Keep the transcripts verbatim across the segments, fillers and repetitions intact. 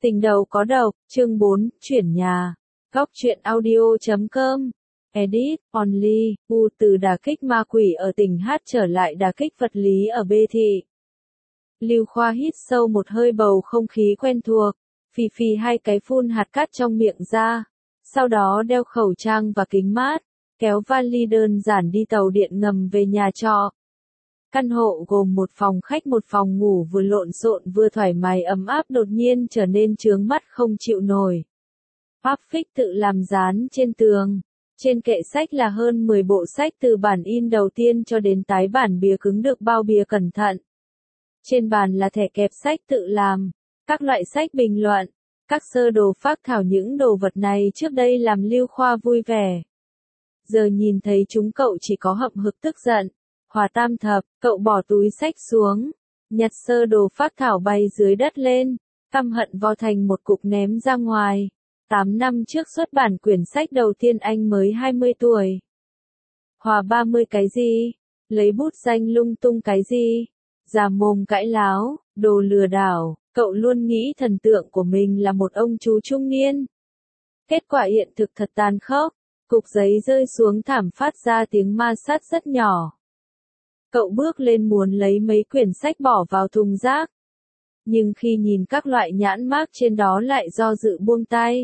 Tình đầu có độc, chương bốn, chuyển nhà. Góc truyện audio chấm com. Edit, Only, U từ đả kích ma quỷ ở tỉnh Hát trở lại đả kích vật lý ở B thị. Lưu Khoa hít sâu một hơi bầu không khí quen thuộc, phì phì hai cái phun hạt cát trong miệng ra. Sau đó đeo khẩu trang và kính mát, kéo vali đơn giản đi tàu điện ngầm về nhà trọ. Căn hộ gồm một phòng khách một phòng ngủ vừa lộn xộn vừa thoải mái ấm áp đột nhiên trở nên chướng mắt không chịu nổi. Áp phích tự làm dán trên tường. Trên kệ sách là hơn mười bộ sách từ bản in đầu tiên cho đến tái bản bìa cứng được bao bìa cẩn thận. Trên bàn là thẻ kẹp sách tự làm, các loại sách bình luận, các sơ đồ phác thảo. Những đồ vật này trước đây làm Lưu Khoa vui vẻ. Giờ nhìn thấy chúng cậu chỉ có hậm hực tức giận. Hòa tam thập, cậu bỏ túi sách xuống, nhặt sơ đồ phác thảo bay dưới đất lên, căm hận vo thành một cục ném ra ngoài. Tám năm trước xuất bản quyển sách đầu tiên anh mới hai mươi tuổi. Hòa ba mươi cái gì? Lấy bút danh lung tung cái gì? Già mồm cãi láo, đồ lừa đảo, cậu luôn nghĩ thần tượng của mình là một ông chú trung niên. Kết quả hiện thực thật tàn khốc, cục giấy rơi xuống thảm phát ra tiếng ma sát rất nhỏ. Cậu bước lên muốn lấy mấy quyển sách bỏ vào thùng rác. Nhưng khi nhìn các loại nhãn mác trên đó lại do dự buông tay.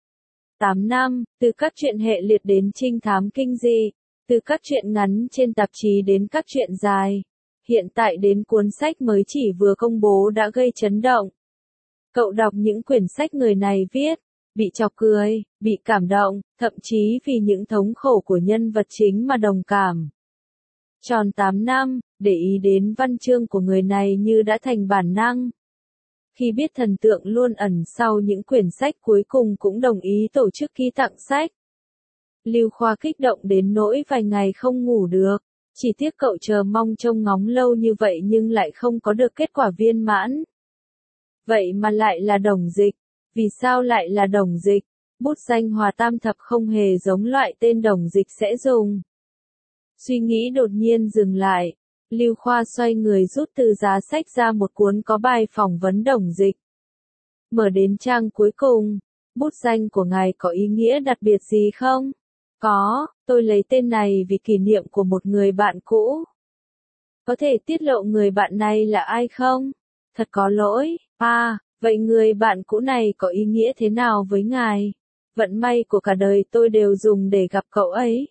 Tám năm, từ các truyện hệ liệt đến trinh thám kinh dị, từ các truyện ngắn trên tạp chí đến các truyện dài, hiện tại đến cuốn sách mới chỉ vừa công bố đã gây chấn động. Cậu đọc những quyển sách người này viết, bị chọc cười, bị cảm động, thậm chí vì những thống khổ của nhân vật chính mà đồng cảm. Tròn tám năm, để ý đến văn chương của người này như đã thành bản năng. Khi biết thần tượng luôn ẩn sau những quyển sách cuối cùng cũng đồng ý tổ chức ký tặng sách. Lưu Khoa kích động đến nỗi vài ngày không ngủ được, chỉ tiếc cậu chờ mong trông ngóng lâu như vậy nhưng lại không có được kết quả viên mãn. Vậy mà lại là Đồng Dịch, vì sao lại là Đồng Dịch? Bút danh Hòa Tam Thập không hề giống loại tên Đồng Dịch sẽ dùng. Suy nghĩ đột nhiên dừng lại, Lưu Khoa xoay người rút từ giá sách ra một cuốn có bài phỏng vấn Đồng Dịch. Mở đến trang cuối cùng, bút danh của ngài có ý nghĩa đặc biệt gì không? Có, tôi lấy tên này vì kỷ niệm của một người bạn cũ. Có thể tiết lộ người bạn này là ai không? Thật có lỗi, à, vậy người bạn cũ này có ý nghĩa thế nào với ngài? Vận may của cả đời tôi đều dùng để gặp cậu ấy.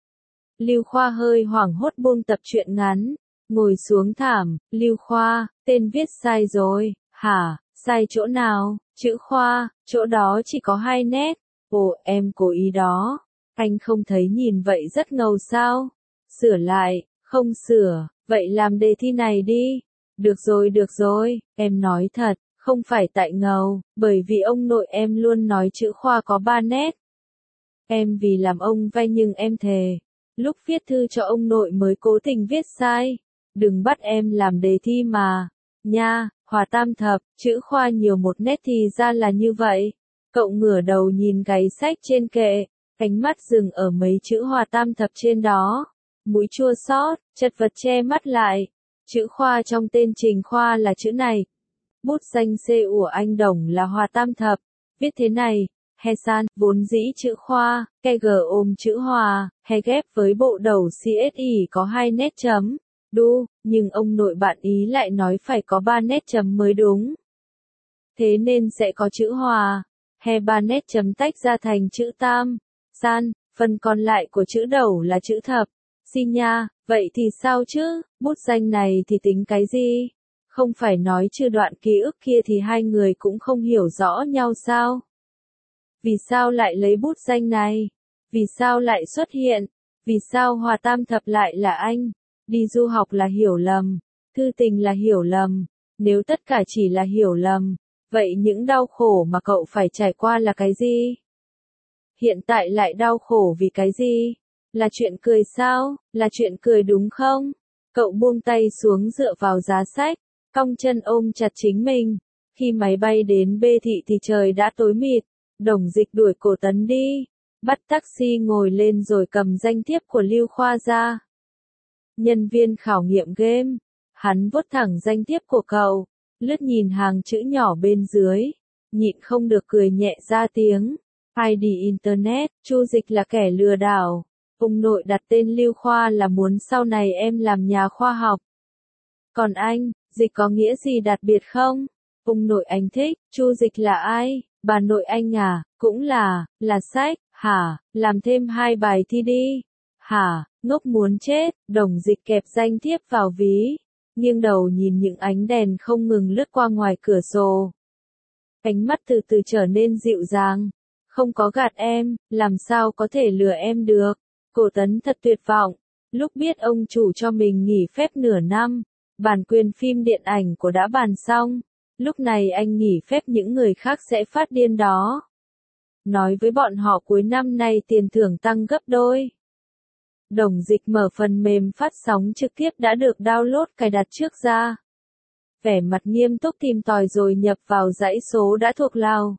Lưu Khoa hơi hoảng hốt buông tập truyện ngắn, ngồi xuống thảm. Lưu Khoa, tên viết sai rồi, hả, sai chỗ nào? Chữ Khoa, chỗ đó chỉ có hai nét. Ồ, em cố ý đó. Anh không thấy nhìn vậy rất ngầu sao? Sửa lại, không sửa, vậy làm đề thi này đi. Được rồi được rồi, em nói thật, không phải tại ngầu, bởi vì ông nội em luôn nói chữ Khoa có ba nét. Em vì làm ông vay nhưng em thề. Lúc viết thư cho ông nội mới cố tình viết sai. Đừng bắt em làm đề thi mà. Nha, Hòa Tam Thập, chữ Khoa nhiều một nét thì ra là như vậy. Cậu ngửa đầu nhìn cái sách trên kệ, ánh mắt dừng ở mấy chữ Hòa Tam Thập trên đó. Mũi chua xót, chật vật che mắt lại. Chữ Khoa trong tên Trình Khoa là chữ này. Bút danh C của anh Đồng là Hòa Tam Thập. Viết thế này. He san, vốn dĩ chữ Khoa, ke g ôm chữ Hòa, he ghép với bộ đầu xê ét i có hai nét chấm, đu, nhưng ông nội bạn ý lại nói phải có ba nét chấm mới đúng. Thế nên sẽ có chữ Hòa, he ba nét chấm tách ra thành chữ Tam, san, phần còn lại của chữ đầu là chữ Thập. Xin nha, vậy thì sao chứ, bút danh này thì tính cái gì? Không phải nói trừ đoạn ký ức kia thì hai người cũng không hiểu rõ nhau sao? Vì sao lại lấy bút danh này? Vì sao lại xuất hiện? Vì sao Hòa Tam Thập lại là anh? Đi du học là hiểu lầm, thư tình là hiểu lầm, nếu tất cả chỉ là hiểu lầm, vậy những đau khổ mà cậu phải trải qua là cái gì? Hiện tại lại đau khổ vì cái gì? Là chuyện cười sao? Là chuyện cười đúng không? Cậu buông tay xuống dựa vào giá sách, cong chân ôm chặt chính mình. Khi máy bay đến B thị thì trời đã tối mịt. Đồng Dịch đuổi cổ Tấn đi, bắt taxi ngồi lên rồi cầm danh thiếp của Lưu Khoa ra. Nhân viên khảo nghiệm game, hắn vuốt thẳng danh thiếp của cậu, lướt nhìn hàng chữ nhỏ bên dưới, nhịn không được cười nhẹ ra tiếng. i đê Internet, Chu Dịch là kẻ lừa đảo. Ông nội đặt tên Lưu Khoa là muốn sau này em làm nhà khoa học. Còn anh, Dịch có nghĩa gì đặc biệt không? Ông nội anh thích, Chu Dịch là ai? Bà nội anh à, cũng là, là sách, hả, làm thêm hai bài thi đi. Hả, ngốc muốn chết, Đồng Dịch kẹp danh thiếp vào ví, nghiêng đầu nhìn những ánh đèn không ngừng lướt qua ngoài cửa sổ. Ánh mắt từ từ trở nên dịu dàng. Không có gạt em, làm sao có thể lừa em được. Cổ Tấn thật tuyệt vọng. Lúc biết ông chủ cho mình nghỉ phép nửa năm, bản quyền phim điện ảnh của đã bàn xong. Lúc này anh nghỉ phép những người khác sẽ phát điên đó. Nói với bọn họ cuối năm nay tiền thưởng tăng gấp đôi. Đồng Dịch mở phần mềm phát sóng trực tiếp đã được download cài đặt trước ra. Vẻ mặt nghiêm túc tìm tòi rồi nhập vào dãy số đã thuộc lào.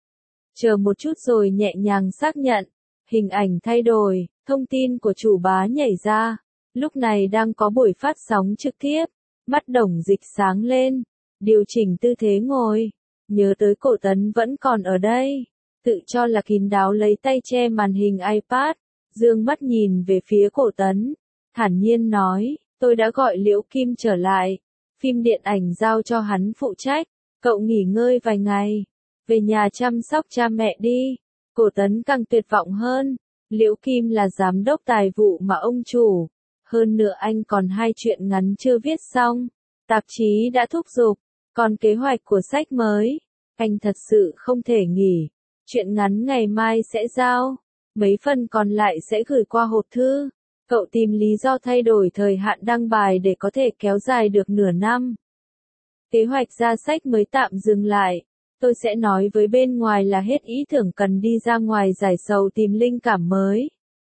Chờ một chút rồi nhẹ nhàng xác nhận. Hình ảnh thay đổi, thông tin của chủ bá nhảy ra. Lúc này đang có buổi phát sóng trực tiếp. Mắt Đồng Dịch sáng lên. Điều chỉnh tư thế ngồi. Nhớ tới Cổ Tấn vẫn còn ở đây. Tự cho là kín đáo lấy tay che màn hình iPad. Dương mắt nhìn về phía Cổ Tấn. Thản nhiên nói, tôi đã gọi Liễu Kim trở lại. Phim điện ảnh giao cho hắn phụ trách. Cậu nghỉ ngơi vài ngày. Về nhà chăm sóc cha mẹ đi. Cổ Tấn càng tuyệt vọng hơn. Liễu Kim là giám đốc tài vụ mà ông chủ. Hơn nữa anh còn hai chuyện ngắn chưa viết xong. Tạp chí đã thúc giục. Còn kế hoạch của sách mới. Anh thật sự không thể nghỉ. Chuyện ngắn ngày mai sẽ giao. Mấy phần còn lại sẽ gửi qua hộp thư. Cậu tìm lý do thay đổi thời hạn đăng bài để có thể kéo dài được nửa năm. Kế hoạch ra sách mới tạm dừng lại. Tôi sẽ nói với bên ngoài là hết ý tưởng cần đi ra ngoài giải sầu tìm linh cảm mới.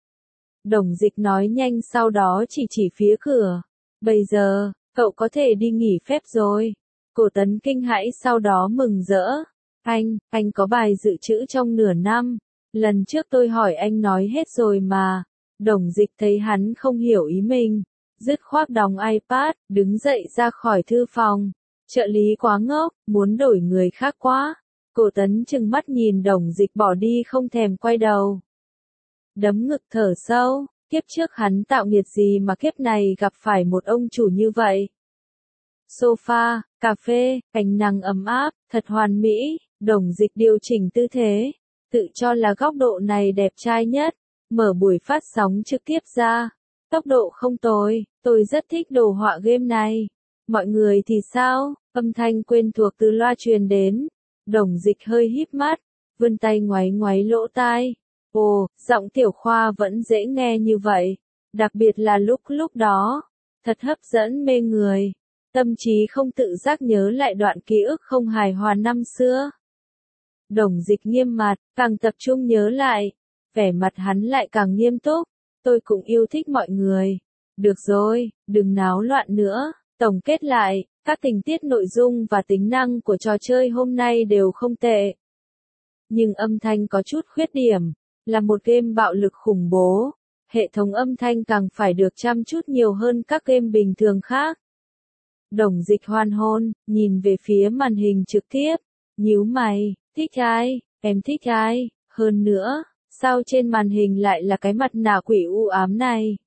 Đồng Dịch nói nhanh sau đó chỉ chỉ phía cửa. Bây giờ, cậu có thể đi nghỉ phép rồi. Cổ Tấn kinh hãi sau đó mừng rỡ. Anh, anh có bài dự trữ trong nửa năm. Lần trước tôi hỏi anh nói hết rồi mà. Đồng Dịch thấy hắn không hiểu ý mình. Dứt khoát đóng iPad, đứng dậy ra khỏi thư phòng. Trợ lý quá ngốc, muốn đổi người khác quá. Cổ Tấn trừng mắt nhìn Đồng Dịch bỏ đi không thèm quay đầu. Đấm ngực thở sâu, kiếp trước hắn tạo nghiệt gì mà kiếp này gặp phải một ông chủ như vậy. Sofa, cà phê, ánh nắng ấm áp, thật hoàn mỹ. Đồng Dịch điều chỉnh tư thế, tự cho là góc độ này đẹp trai nhất. Mở buổi phát sóng trực tiếp ra. Tốc độ không tồi, tôi rất thích đồ họa game này. Mọi người thì sao? Âm thanh quen thuộc từ loa truyền đến. Đồng Dịch hơi híp mắt, vươn tay ngoáy ngoáy lỗ tai. Ồ, giọng Tiểu Khoa vẫn dễ nghe như vậy. Đặc biệt là lúc lúc đó. Thật hấp dẫn mê người. Tâm trí không tự giác nhớ lại đoạn ký ức không hài hòa năm xưa. Đồng Dịch nghiêm mặt, càng tập trung nhớ lại. Vẻ mặt hắn lại càng nghiêm túc. Tôi cũng yêu thích mọi người. Được rồi, đừng náo loạn nữa. Tổng kết lại, các tình tiết nội dung và tính năng của trò chơi hôm nay đều không tệ. Nhưng âm thanh có chút khuyết điểm. Là một game bạo lực khủng bố. Hệ thống âm thanh càng phải được chăm chút nhiều hơn các game bình thường khác. Đồng Dịch hoan hôn, nhìn về phía màn hình trực tiếp. Nhíu mày, thích ai, em thích ai, hơn nữa. Sao trên màn hình lại là cái mặt nạ quỷ u ám này?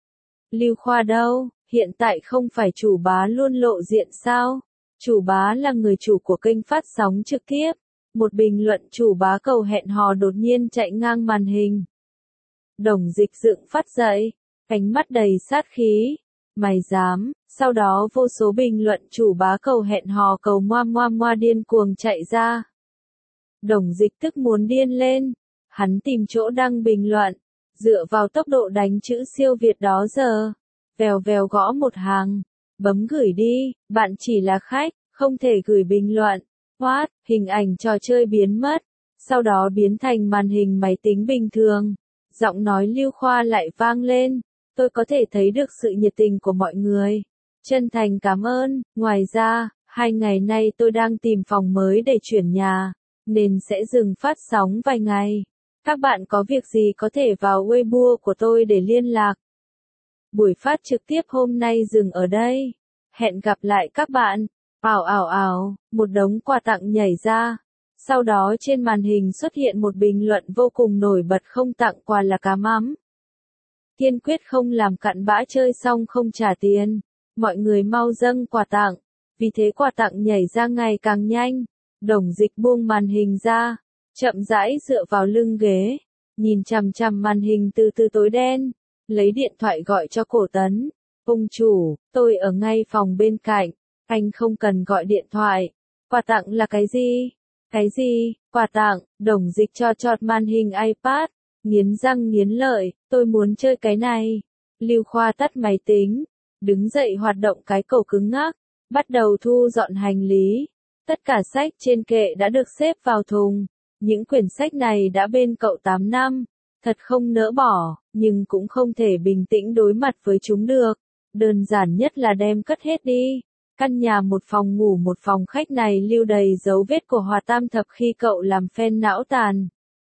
Lưu Khoa đâu? Hiện tại không phải chủ bá luôn lộ diện sao? Chủ bá là người chủ của kênh phát sóng trực tiếp. Một bình luận chủ bá cầu hẹn hò đột nhiên chạy ngang màn hình. Đồng Dịch dựng phát dậy, ánh mắt đầy sát khí. Mày dám? Sau đó vô số bình luận chủ bá cầu hẹn hò cầu moa moa moa điên cuồng chạy ra. Đồng Dịch tức muốn điên lên. Hắn tìm chỗ đăng bình luận, dựa vào tốc độ đánh chữ siêu việt đó giờ, vèo vèo gõ một hàng, bấm gửi đi, bạn chỉ là khách, không thể gửi bình luận. What, hình ảnh trò chơi biến mất, sau đó biến thành màn hình máy tính bình thường. Giọng nói Lưu Khoa lại vang lên, tôi có thể thấy được sự nhiệt tình của mọi người. Chân thành cảm ơn, ngoài ra, hai ngày nay tôi đang tìm phòng mới để chuyển nhà, nên sẽ dừng phát sóng vài ngày. Các bạn có việc gì có thể vào Weibo của tôi để liên lạc. Buổi phát trực tiếp hôm nay dừng ở đây. Hẹn gặp lại các bạn. Ảo ảo ảo, một đống quà tặng nhảy ra. Sau đó trên màn hình xuất hiện một bình luận vô cùng nổi bật, không tặng quà là cá mắm. Kiên quyết không làm cặn bã, chơi xong không trả tiền. Mọi người mau dâng quà tặng. Vì thế quà tặng nhảy ra ngày càng nhanh. Đồng Dịch buông màn hình ra, chậm rãi dựa vào lưng ghế, nhìn chằm chằm màn hình từ từ tối đen, lấy điện thoại gọi cho Cổ Tấn. Ông chủ, tôi ở ngay phòng bên cạnh, anh không cần gọi điện thoại. Quà tặng là cái gì? Cái gì? Quà tặng? Đồng Dịch cho chọt màn hình iPad, nghiến răng nghiến lợi, tôi muốn chơi cái này. Lưu Khoa tắt máy tính, đứng dậy hoạt động cái cổ cứng ngắc, bắt đầu thu dọn hành lý. Tất cả sách trên kệ đã được xếp vào thùng. Những quyển sách này đã bên cậu tám năm, thật không nỡ bỏ, nhưng cũng không thể bình tĩnh đối mặt với chúng được. Đơn giản nhất là đem cất hết đi. Căn nhà một phòng ngủ một phòng khách này lưu đầy dấu vết của Hòa Tam Thập khi cậu làm phen não tàn.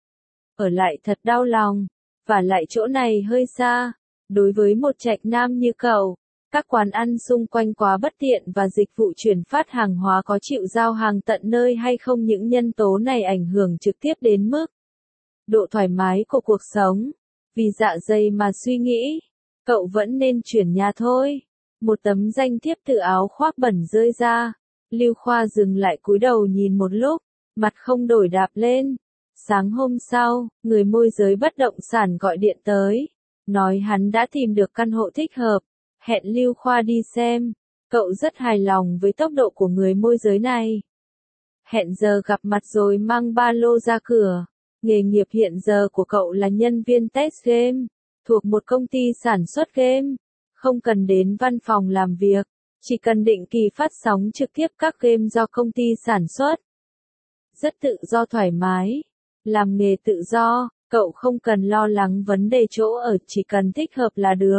Ở lại thật đau lòng, và lại chỗ này hơi xa. Đối với một trạch nam như cậu, các quán ăn xung quanh quá bất tiện và dịch vụ chuyển phát hàng hóa có chịu giao hàng tận nơi hay không, những nhân tố này ảnh hưởng trực tiếp đến mức độ thoải mái của cuộc sống. Vì dạ dày mà suy nghĩ, cậu vẫn nên chuyển nhà thôi. Một tấm danh thiếp từ áo khoác bẩn rơi ra. Lưu Khoa dừng lại cúi đầu nhìn một lúc, mặt không đổi đạp lên. Sáng hôm sau, người môi giới bất động sản gọi điện tới, nói hắn đã tìm được căn hộ thích hợp, hẹn Lưu Khoa đi xem. Cậu rất hài lòng với tốc độ của người môi giới này. Hẹn giờ gặp mặt rồi mang ba lô ra cửa. Nghề nghiệp hiện giờ của cậu là nhân viên test game, thuộc một công ty sản xuất game. Không cần đến văn phòng làm việc, chỉ cần định kỳ phát sóng trực tiếp các game do công ty sản xuất. Rất tự do thoải mái. Làm nghề tự do, cậu không cần lo lắng vấn đề chỗ ở, chỉ cần thích hợp là được.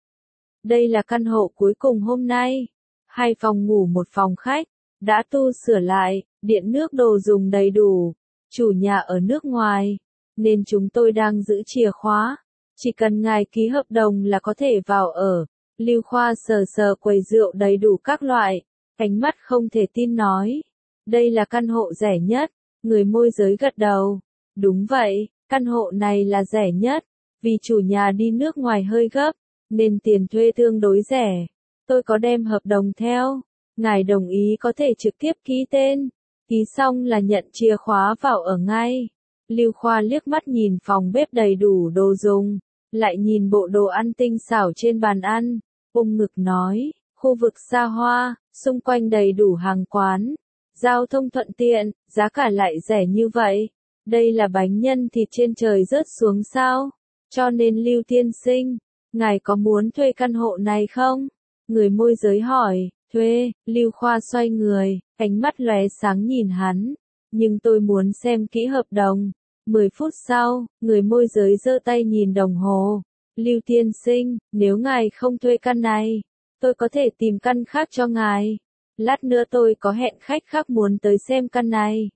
Đây là căn hộ cuối cùng hôm nay. Hai phòng ngủ một phòng khách, đã tu sửa lại, điện nước đồ dùng đầy đủ. Chủ nhà ở nước ngoài, nên chúng tôi đang giữ chìa khóa. Chỉ cần ngài ký hợp đồng là có thể vào ở. Lưu Khoa sờ sờ quầy rượu đầy đủ các loại, ánh mắt không thể tin nói. Đây là căn hộ rẻ nhất. Người môi giới gật đầu. Đúng vậy, căn hộ này là rẻ nhất. Vì chủ nhà đi nước ngoài hơi gấp, nên tiền thuê tương đối rẻ. Tôi có đem hợp đồng theo. Ngài đồng ý có thể trực tiếp ký tên. Ký xong là nhận chìa khóa vào ở ngay. Lưu Khoa liếc mắt nhìn phòng bếp đầy đủ đồ dùng, lại nhìn bộ đồ ăn tinh xảo trên bàn ăn, ôm ngực nói, khu vực xa hoa, xung quanh đầy đủ hàng quán, giao thông thuận tiện, giá cả lại rẻ như vậy. Đây là bánh nhân thịt trên trời rớt xuống sao? Cho nên Lưu tiên sinh, ngài có muốn thuê căn hộ này không? Người môi giới hỏi. Thuê. Lưu Khoa xoay người, ánh mắt lóe sáng nhìn hắn. Nhưng tôi muốn xem kỹ hợp đồng. Mười phút sau, người môi giới giơ tay nhìn đồng hồ. Lưu tiên sinh, nếu ngài không thuê căn này, tôi có thể tìm căn khác cho ngài. Lát nữa tôi có hẹn khách khác muốn tới xem căn này.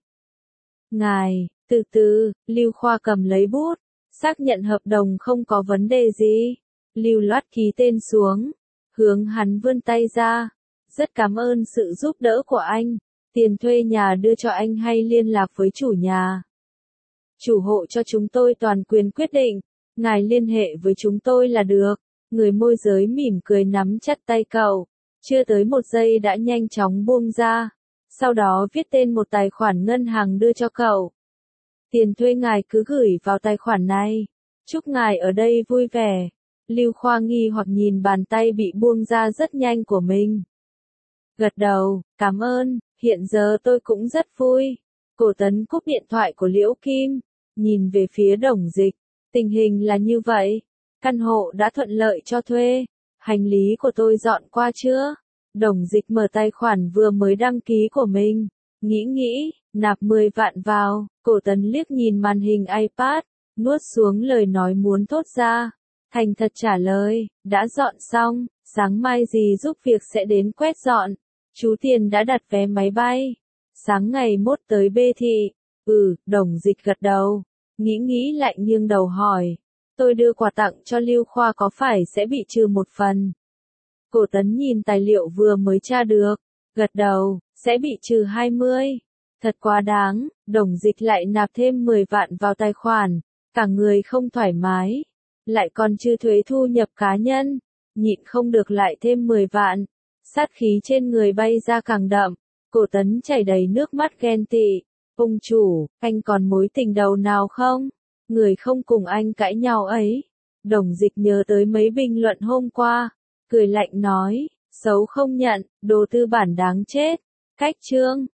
Ngài, từ từ, Lưu Khoa cầm lấy bút, xác nhận hợp đồng không có vấn đề gì. Lưu loát ký tên xuống, hướng hắn vươn tay ra. Rất cảm ơn sự giúp đỡ của anh. Tiền thuê nhà đưa cho anh hay liên lạc với chủ nhà? Chủ hộ cho chúng tôi toàn quyền quyết định. Ngài liên hệ với chúng tôi là được. Người môi giới mỉm cười nắm chặt tay cậu. Chưa tới một giây đã nhanh chóng buông ra. Sau đó viết tên một tài khoản ngân hàng đưa cho cậu. Tiền thuê ngài cứ gửi vào tài khoản này. Chúc ngài ở đây vui vẻ. Lưu Khoa nghi hoặc nhìn bàn tay bị buông ra rất nhanh của mình. Gật đầu, cảm ơn, hiện giờ tôi cũng rất vui. Cổ Tấn cúp điện thoại của Liễu Kim, nhìn về phía Đồng Dịch. Tình hình là như vậy. Căn hộ đã thuận lợi cho thuê. Hành lý của tôi dọn qua chưa? Đồng Dịch mở tài khoản vừa mới đăng ký của mình. Nghĩ nghĩ, nạp mười vạn vào. Cổ Tấn liếc nhìn màn hình iPad, nuốt xuống lời nói muốn thốt ra. Thành thật trả lời, đã dọn xong, sáng mai dì giúp việc sẽ đến quét dọn. Chú Tiền đã đặt vé máy bay. Sáng ngày mốt tới Bê Thị. Ừ, Đồng Dịch gật đầu. Nghĩ nghĩ lại nghiêng đầu hỏi. Tôi đưa quà tặng cho Lưu Khoa có phải sẽ bị trừ một phần? Cổ Tấn nhìn tài liệu vừa mới tra được. Gật đầu, sẽ bị trừ hai mươi. Thật quá đáng, Đồng Dịch lại nạp thêm mười vạn vào tài khoản, cả người không thoải mái, lại còn chưa thuế thu nhập cá nhân, nhịn không được lại thêm mười vạn, sát khí trên người bay ra càng đậm, Cổ Tấn chảy đầy nước mắt ghen tị, ông chủ, anh còn mối tình đầu nào không? Người không cùng anh cãi nhau ấy. Đồng Dịch nhớ tới mấy bình luận hôm qua, cười lạnh nói, xấu không nhận, đồ tư bản đáng chết, cách chương.